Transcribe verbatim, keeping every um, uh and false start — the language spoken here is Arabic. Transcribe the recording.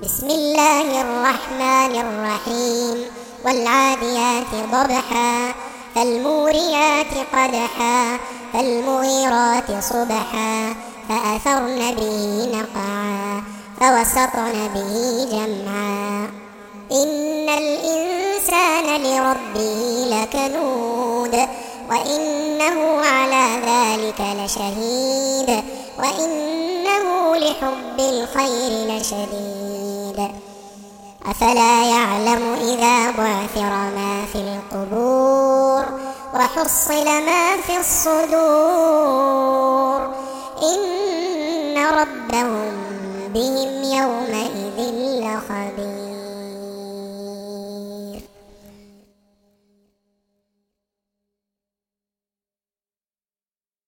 بسم الله الرحمن الرحيم والعاديات ضبحا فالموريات قدحا فالمغيرات صبحا فأثرن به نقعا فوسطن به جمعا إن الإنسان لربه لكنود وإنه على ذلك لشهيد وإنه لحب الخير لشديد أفلا يعلم إذا بعثر ما في القبور وحصل ما في الصدور إن ربهم بهم يومئذ لخبير.